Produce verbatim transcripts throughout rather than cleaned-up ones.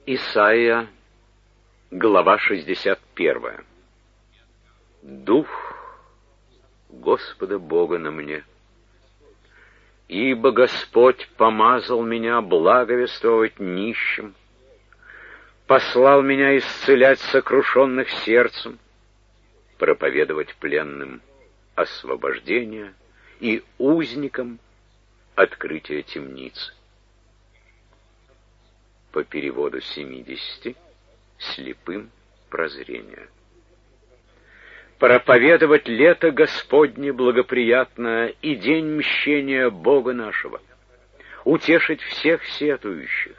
Исайя, глава шестьдесят первая. Дух Господа Бога на мне, ибо Господь помазал меня благовествовать нищим, послал меня исцелять сокрушенных сердцем, проповедовать пленным освобождение и узникам открытие темницы. По переводу семидесяти, слепым прозрение. Проповедовать лето Господне благоприятное и день мщения Бога нашего, утешить всех сетующих,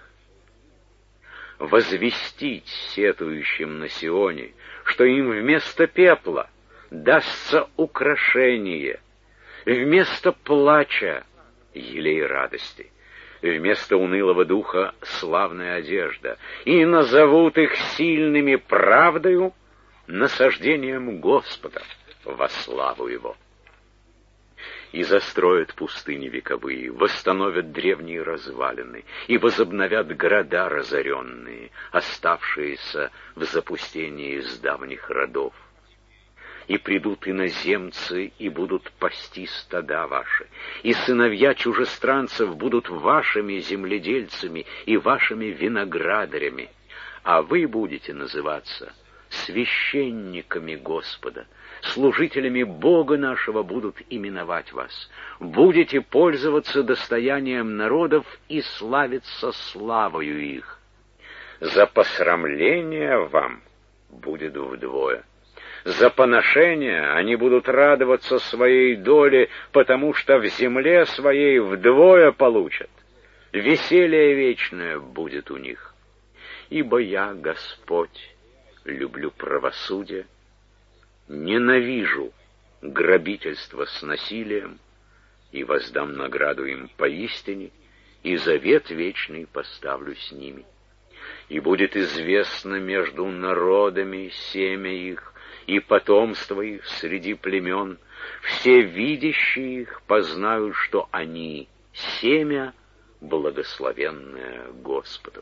возвестить сетующим на Сионе, что им вместо пепла дастся украшение, вместо плача елей радости, вместо унылого духа славная одежда, и назовут их сильными правдою, насаждением Господа во славу Его. И застроят пустыни вековые, восстановят древние развалины, и возобновят города разоренные, оставшиеся в запустении с давних родов. И придут иноземцы, и будут пасти стада ваши, и сыновья чужестранцев будут вашими земледельцами и вашими виноградарями, а вы будете называться священниками Господа, служителями Бога нашего будут именовать вас, будете пользоваться достоянием народов и славиться славою их. За посрамление вам будет вдвое. За поношение они будут радоваться своей доле, потому что в земле своей вдвое получат. Веселье вечное будет у них. Ибо я, Господь, люблю правосудие, ненавижу грабительство с насилием, и воздам награду им поистине, и завет вечный поставлю с ними. И будет известно между народами семя их, и потомство их среди племен, все видящие их познают, что они семя, благословенное Господом.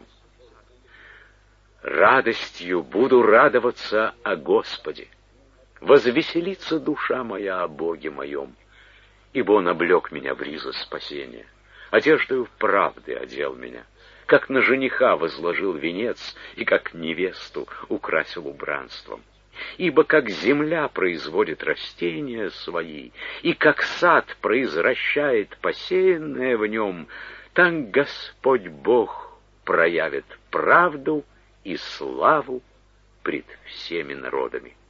Радостью буду радоваться о Господе, возвеселится душа моя о Боге моем, ибо Он облек меня в ризы спасения, одеждою правды одел меня, как на жениха возложил венец и как невесту украсил убранством. Ибо как земля производит растения свои, и как сад произвращает посеянное в нем, так Господь Бог проявит правду и славу пред всеми народами.